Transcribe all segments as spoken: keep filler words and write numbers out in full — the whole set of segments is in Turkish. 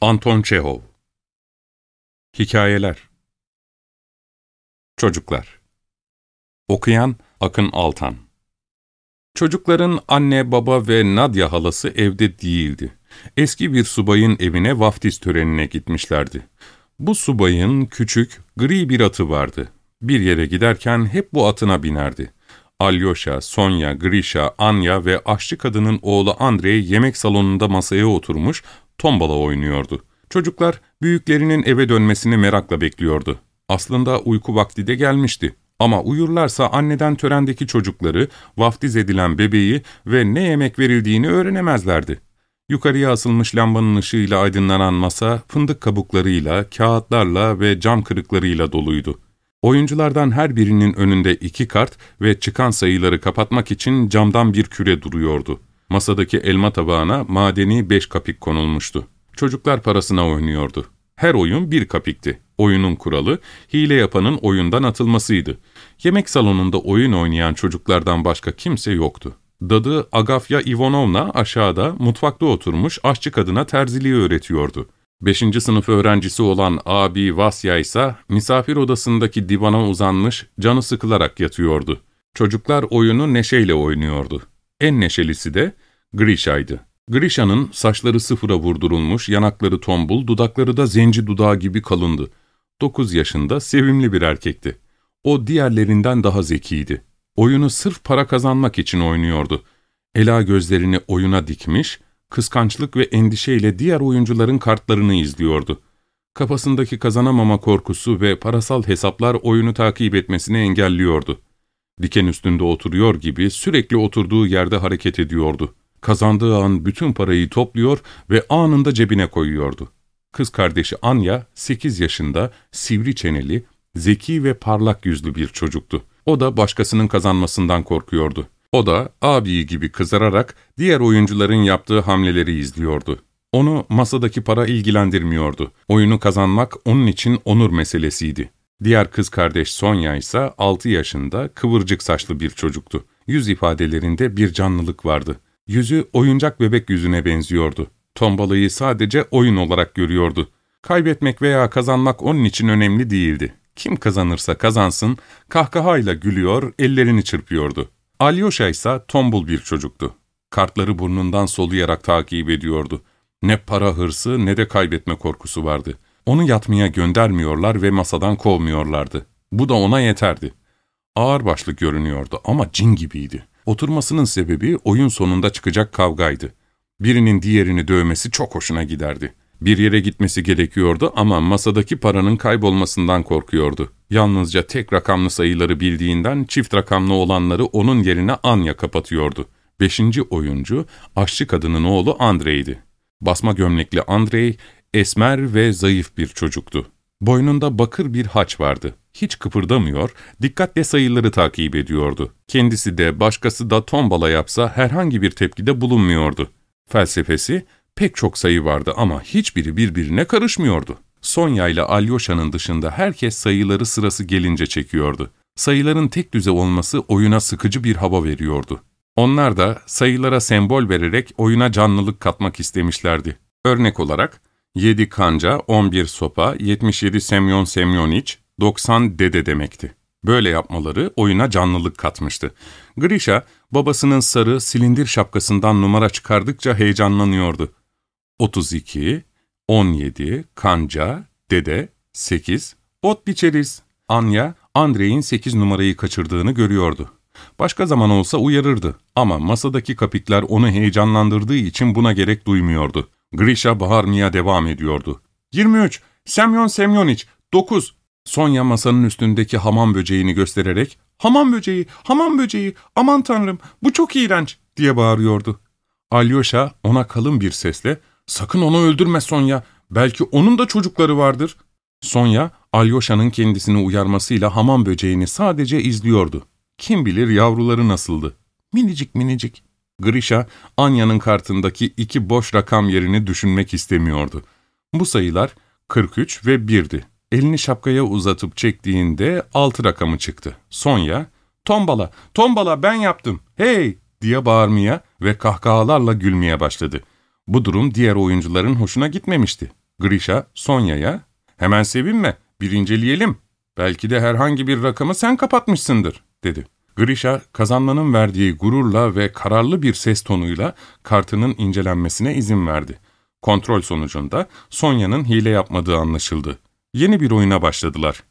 Anton Çehov. Hikayeler. Çocuklar. Okuyan Akın Altan. Çocukların anne, baba ve Nadia halası evde değildi. Eski bir subayın evine vaftiz törenine gitmişlerdi. Bu subayın küçük, gri bir atı vardı. Bir yere giderken hep bu atına binerdi. Alyosha, Sonya, Grisha, Anya ve aşçı kadının oğlu Andrei yemek salonunda masaya oturmuş, tombala oynuyordu. Çocuklar büyüklerinin eve dönmesini merakla bekliyordu. Aslında uyku vakti de gelmişti. Ama uyurlarsa anneden törendeki çocukları, vaftiz edilen bebeği ve ne yemek verildiğini öğrenemezlerdi. Yukarıya asılmış lambanın ışığıyla aydınlanan masa, fındık kabuklarıyla, kağıtlarla ve cam kırıklarıyla doluydu. Oyunculardan her birinin önünde iki kart ve çıkan sayıları kapatmak için camdan bir küre duruyordu. Masadaki elma tabağına madeni beş kapik konulmuştu. Çocuklar parasına oynuyordu. Her oyun bir kapikti. Oyunun kuralı, hile yapanın oyundan atılmasıydı. Yemek salonunda oyun oynayan çocuklardan başka kimse yoktu. Dadı Agafya Ivanovna aşağıda mutfakta oturmuş aşçı kadına terziliği öğretiyordu. Beşinci sınıf öğrencisi olan abi Vasya ise misafir odasındaki divana uzanmış, canı sıkılarak yatıyordu. Çocuklar oyunu neşeyle oynuyordu. En neşelisi de Grisha'ydı. Grisha'nın saçları sıfıra vurdurulmuş, yanakları tombul, dudakları da zenci dudağı gibi kalındı. Dokuz yaşında sevimli bir erkekti. O diğerlerinden daha zekiydi. Oyunu sırf para kazanmak için oynuyordu. Ela gözlerini oyuna dikmiş, kıskançlık ve endişeyle diğer oyuncuların kartlarını izliyordu. Kafasındaki kazanamama korkusu ve parasal hesaplar oyunu takip etmesini engelliyordu. Diken üstünde oturuyor gibi sürekli oturduğu yerde hareket ediyordu. Kazandığı an bütün parayı topluyor ve anında cebine koyuyordu. Kız kardeşi Anya, sekiz yaşında, sivri çeneli, zeki ve parlak yüzlü bir çocuktu. O da başkasının kazanmasından korkuyordu. O da abi gibi kızararak diğer oyuncuların yaptığı hamleleri izliyordu. Onu masadaki para ilgilendirmiyordu. Oyunu kazanmak onun için onur meselesiydi. Diğer kız kardeş Sonya ise altı yaşında, kıvırcık saçlı bir çocuktu. Yüz ifadelerinde bir canlılık vardı. Yüzü oyuncak bebek yüzüne benziyordu. Tombalayı sadece oyun olarak görüyordu. Kaybetmek veya kazanmak onun için önemli değildi. Kim kazanırsa kazansın, kahkahayla gülüyor, ellerini çırpıyordu. Alyosha ise tombul bir çocuktu. Kartları burnundan soluyarak takip ediyordu. Ne para hırsı ne de kaybetme korkusu vardı. Onu yatmaya göndermiyorlar ve masadan kovmuyorlardı. Bu da ona yeterdi. Ağırbaşlı görünüyordu ama cin gibiydi. Oturmasının sebebi oyun sonunda çıkacak kavgaydı. Birinin diğerini dövmesi çok hoşuna giderdi. Bir yere gitmesi gerekiyordu ama masadaki paranın kaybolmasından korkuyordu. Yalnızca tek rakamlı sayıları bildiğinden çift rakamlı olanları onun yerine Anya kapatıyordu. Beşinci oyuncu, aşçı kadının oğlu Andrei'ydi. Basma gömlekli Andrei, esmer ve zayıf bir çocuktu. Boynunda bakır bir haç vardı. Hiç kıpırdamıyor, dikkatle sayıları takip ediyordu. Kendisi de başkası da tombala yapsa herhangi bir tepkide bulunmuyordu. Felsefesi, pek çok sayı vardı ama hiçbiri birbirine karışmıyordu. Sonya ile Alyosha'nın dışında herkes sayıları sırası gelince çekiyordu. Sayıların tek düze olması oyuna sıkıcı bir hava veriyordu. Onlar da sayılara sembol vererek oyuna canlılık katmak istemişlerdi. Örnek olarak, yedi kanca, on bir sopa, yetmiş yedi Semyon Semyoniç, doksan dede demekti. Böyle yapmaları oyuna canlılık katmıştı. Grisha, babasının sarı silindir şapkasından numara çıkardıkça heyecanlanıyordu. otuz iki, on yedi, kanca, dede, sekiz, ot biçeriz. Anya, Andrei'in sekiz numarayı kaçırdığını görüyordu. Başka zaman olsa uyarırdı ama masadaki kapikler onu heyecanlandırdığı için buna gerek duymuyordu. Grisha bağırmaya devam ediyordu. yirmi üç, Semyon Semyoniç, dokuz. Sonya masanın üstündeki hamam böceğini göstererek, ''Hamam böceği, hamam böceği, aman tanrım, bu çok iğrenç.'' diye bağırıyordu. Alyosha ona kalın bir sesle, ''Sakın onu öldürme Sonya, belki onun da çocukları vardır.'' Sonya, Alyosha'nın kendisini uyarmasıyla hamam böceğini sadece izliyordu. Kim bilir yavruları nasıldı? Minicik minicik. Grisha, Anya'nın kartındaki iki boş rakam yerini düşünmek istemiyordu. Bu sayılar kırk üç ve birdi. Elini şapkaya uzatıp çektiğinde altı rakamı çıktı. Sonya, ''Tombala, tombala ben yaptım, hey!'' diye bağırmaya ve kahkahalarla gülmeye başladı. Bu durum diğer oyuncuların hoşuna gitmemişti. Grisha, Sonya'ya, ''Hemen sevinme, bir inceleyelim. Belki de herhangi bir rakamı sen kapatmışsındır.'' dedi. Grisha, kazanmanın verdiği gururla ve kararlı bir ses tonuyla kartının incelenmesine izin verdi. Kontrol sonucunda Sonya'nın hile yapmadığı anlaşıldı. Yeni bir oyuna başladılar.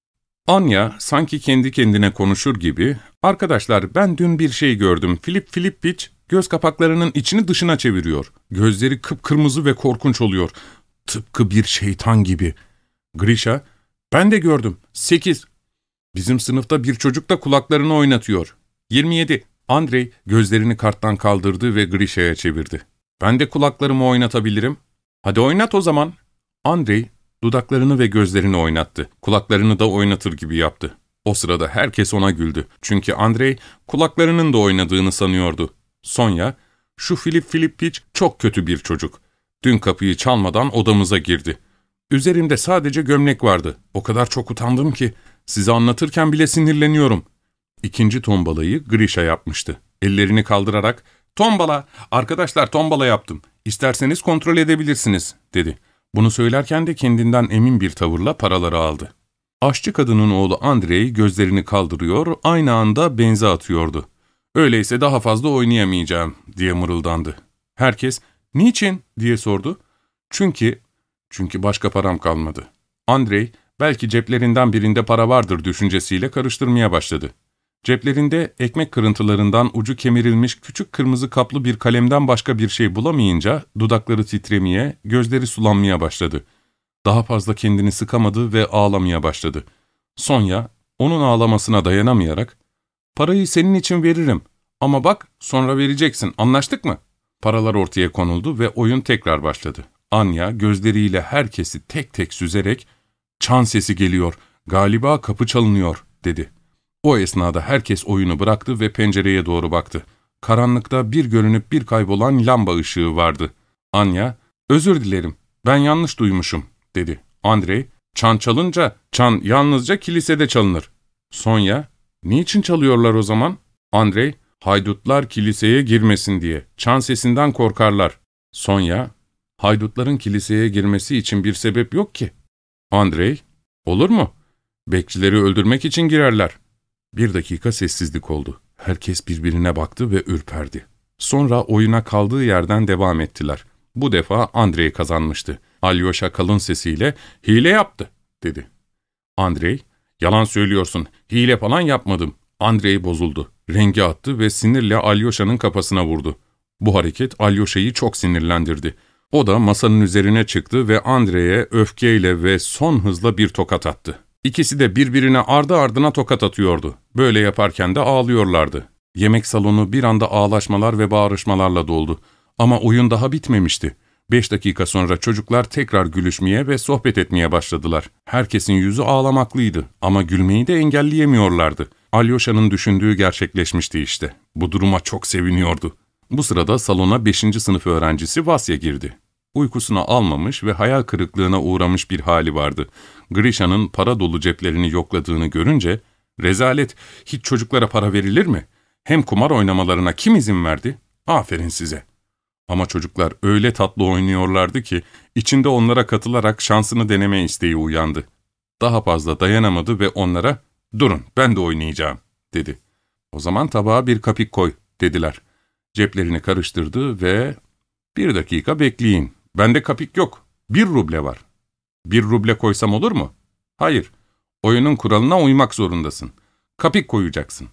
Anya sanki kendi kendine konuşur gibi, ''Arkadaşlar, ben dün bir şey gördüm. Filip Filipiç göz kapaklarının içini dışına çeviriyor. Gözleri kıpkırmızı ve korkunç oluyor. Tıpkı bir şeytan gibi.'' Grisha, ''Ben de gördüm. Sekiz. Bizim sınıfta bir çocuk da kulaklarını oynatıyor. Yirmi yedi. Andrei gözlerini karttan kaldırdı ve Grisha'ya çevirdi. ''Ben de kulaklarımı oynatabilirim.'' ''Hadi oynat o zaman.'' Andrei dudaklarını ve gözlerini oynattı. Kulaklarını da oynatır gibi yaptı. O sırada herkes ona güldü. Çünkü Andrei kulaklarının da oynadığını sanıyordu. Sonya, ''Şu Filip Filipiç çok kötü bir çocuk. Dün kapıyı çalmadan odamıza girdi. Üzerimde sadece gömlek vardı. O kadar çok utandım ki size anlatırken bile sinirleniyorum.'' İkinci tombalayı Grisha yapmıştı. Ellerini kaldırarak, ''Tombala, arkadaşlar tombala yaptım. İsterseniz kontrol edebilirsiniz.'' dedi. Bunu söylerken de kendinden emin bir tavırla paraları aldı. Aşçı kadının oğlu Andrei gözlerini kaldırıyor, aynı anda benze atıyordu. ''Öyleyse daha fazla oynayamayacağım.'' diye mırıldandı. Herkes, ''Niçin?'' diye sordu. ''Çünkü, çünkü başka param kalmadı.'' Andrei, belki ceplerinden birinde para vardır düşüncesiyle karıştırmaya başladı. Ceplerinde ekmek kırıntılarından ucu kemirilmiş küçük kırmızı kaplı bir kalemden başka bir şey bulamayınca dudakları titremeye, gözleri sulanmaya başladı. Daha fazla kendini sıkamadı ve ağlamaya başladı. Sonya, onun ağlamasına dayanamayarak, ''Parayı senin için veririm ama bak sonra vereceksin, anlaştık mı?'' Paralar ortaya konuldu ve oyun tekrar başladı. Anya gözleriyle herkesi tek tek süzerek, ''Çan sesi geliyor, galiba kapı çalınıyor.'' dedi. O esnada herkes oyunu bıraktı ve pencereye doğru baktı. Karanlıkta bir görünüp bir kaybolan lamba ışığı vardı. Anya, ''Özür dilerim, ben yanlış duymuşum.'' dedi. Andrei, ''Çan çalınca, çan yalnızca kilisede çalınır.'' Sonya, ''Niçin çalıyorlar o zaman?'' Andrei, ''Haydutlar kiliseye girmesin diye, çan sesinden korkarlar.'' Sonya, ''Haydutların kiliseye girmesi için bir sebep yok ki.'' Andrei, ''Olur mu? Bekçileri öldürmek için girerler.'' Bir dakika sessizlik oldu. Herkes birbirine baktı ve ürperdi. Sonra oyuna kaldığı yerden devam ettiler. Bu defa Andrei kazanmıştı. Alyosha kalın sesiyle, ''Hile yaptı.'' dedi. Andrei, ''Yalan söylüyorsun, hile falan yapmadım.'' Andrei bozuldu. Rengi attı ve sinirle Alyosha'nın kafasına vurdu. Bu hareket Alyosha'yı çok sinirlendirdi. O da masanın üzerine çıktı ve Andrei'ye öfkeyle ve son hızla bir tokat attı. İkisi de birbirine ardı ardına tokat atıyordu. Böyle yaparken de ağlıyorlardı. Yemek salonu bir anda ağlaşmalar ve bağırışmalarla doldu. Ama oyun daha bitmemişti. Beş dakika sonra çocuklar tekrar gülüşmeye ve sohbet etmeye başladılar. Herkesin yüzü ağlamaklıydı ama gülmeyi de engelleyemiyorlardı. Alyosha'nın düşündüğü gerçekleşmişti işte. Bu duruma çok seviniyordu. Bu sırada salona beşinci sınıf öğrencisi Vasya girdi. Uykusunu almamış ve hayal kırıklığına uğramış bir hali vardı. Grisha'nın para dolu ceplerini yokladığını görünce, ''Rezalet, hiç çocuklara para verilir mi? Hem kumar oynamalarına kim izin verdi? Aferin size.'' Ama çocuklar öyle tatlı oynuyorlardı ki, içinde onlara katılarak şansını deneme isteği uyandı. Daha fazla dayanamadı ve onlara, ''Durun, ben de oynayacağım.'' dedi. ''O zaman tabağa bir kapik koy.'' dediler. Ceplerini karıştırdı ve, ''Bir dakika bekleyin, bende kapik yok, bir ruble var.'' ''Bir ruble koysam olur mu?'' ''Hayır, oyunun kuralına uymak zorundasın. Kapik koyacaksın.''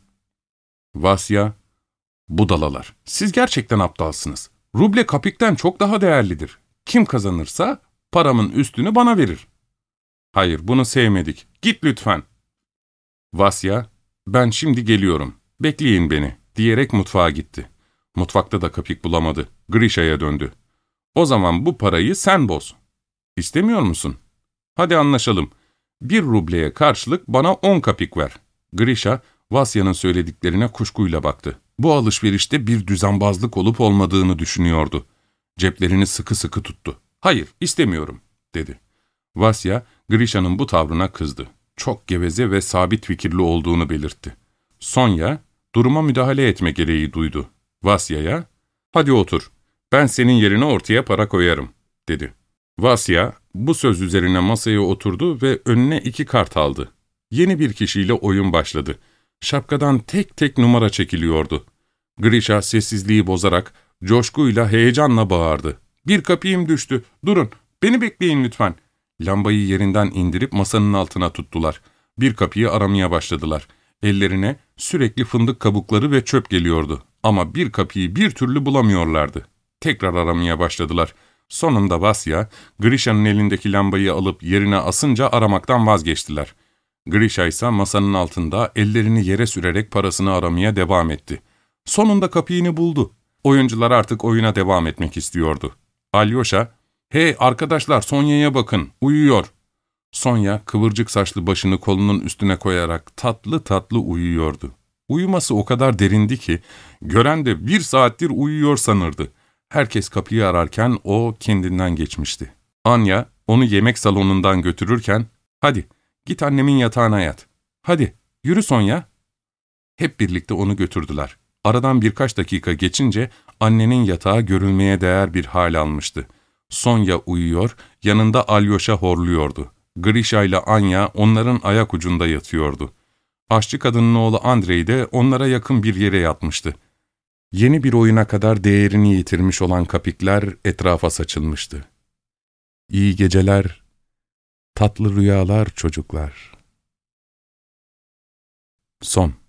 Vasya, ''Budalalar, siz gerçekten aptalsınız. Ruble kapikten çok daha değerlidir. Kim kazanırsa paramın üstünü bana verir.'' ''Hayır, bunu sevmedik. Git lütfen.'' Vasya, ''Ben şimdi geliyorum. Bekleyin beni.'' diyerek mutfağa gitti. Mutfakta da kapik bulamadı. Grisha'ya döndü. ''O zaman bu parayı sen boz. İstemiyor musun? Hadi anlaşalım. Bir rubleye karşılık bana on kapik ver.'' Grisha, Vasya'nın söylediklerine kuşkuyla baktı. Bu alışverişte bir düzenbazlık olup olmadığını düşünüyordu. Ceplerini sıkı sıkı tuttu. ''Hayır, istemiyorum.'' dedi. Vasya, Grisha'nın bu tavrına kızdı. Çok geveze ve sabit fikirli olduğunu belirtti. Sonya, duruma müdahale etme gereği duydu. Vasya'ya, ''Hadi otur, ben senin yerine ortaya para koyarım.'' dedi. Vasya, bu söz üzerine masaya oturdu ve önüne iki kart aldı. Yeni bir kişiyle oyun başladı. Şapkadan tek tek numara çekiliyordu. Grisha sessizliği bozarak, coşkuyla, heyecanla bağırdı. ''Bir kapıyım düştü, durun, beni bekleyin lütfen.'' Lambayı yerinden indirip masanın altına tuttular. Bir kapıyı aramaya başladılar. Ellerine sürekli fındık kabukları ve çöp geliyordu. Ama bir kapıyı bir türlü bulamıyorlardı. Tekrar aramaya başladılar. Sonunda Vasya, Grisha'nın elindeki lambayı alıp yerine asınca aramaktan vazgeçtiler. Grisha ise masanın altında ellerini yere sürerek parasını aramaya devam etti. Sonunda kapıyı buldu. Oyuncular artık oyuna devam etmek istiyordu. Alyosha, ''Hey arkadaşlar, Sonya'ya bakın, uyuyor.'' Sonya, kıvırcık saçlı başını kolunun üstüne koyarak tatlı tatlı uyuyordu. Uyuması o kadar derindi ki, gören de bir saattir uyuyor sanırdı. Herkes kapıyı ararken o kendinden geçmişti. Anya, onu yemek salonundan götürürken, ''Hadi, git annemin yatağına yat. Hadi, yürü Sonya.'' Hep birlikte onu götürdüler. Aradan birkaç dakika geçince annenin yatağı görülmeye değer bir hal almıştı. Sonya uyuyor, yanında Alyosha horluyordu. Grisha ile Anya onların ayak ucunda yatıyordu. Aşçı kadının oğlu Andrei de onlara yakın bir yere yatmıştı. Yeni bir oyuna kadar değerini yitirmiş olan kapikler etrafa saçılmıştı. İyi geceler, tatlı rüyalar çocuklar. Son.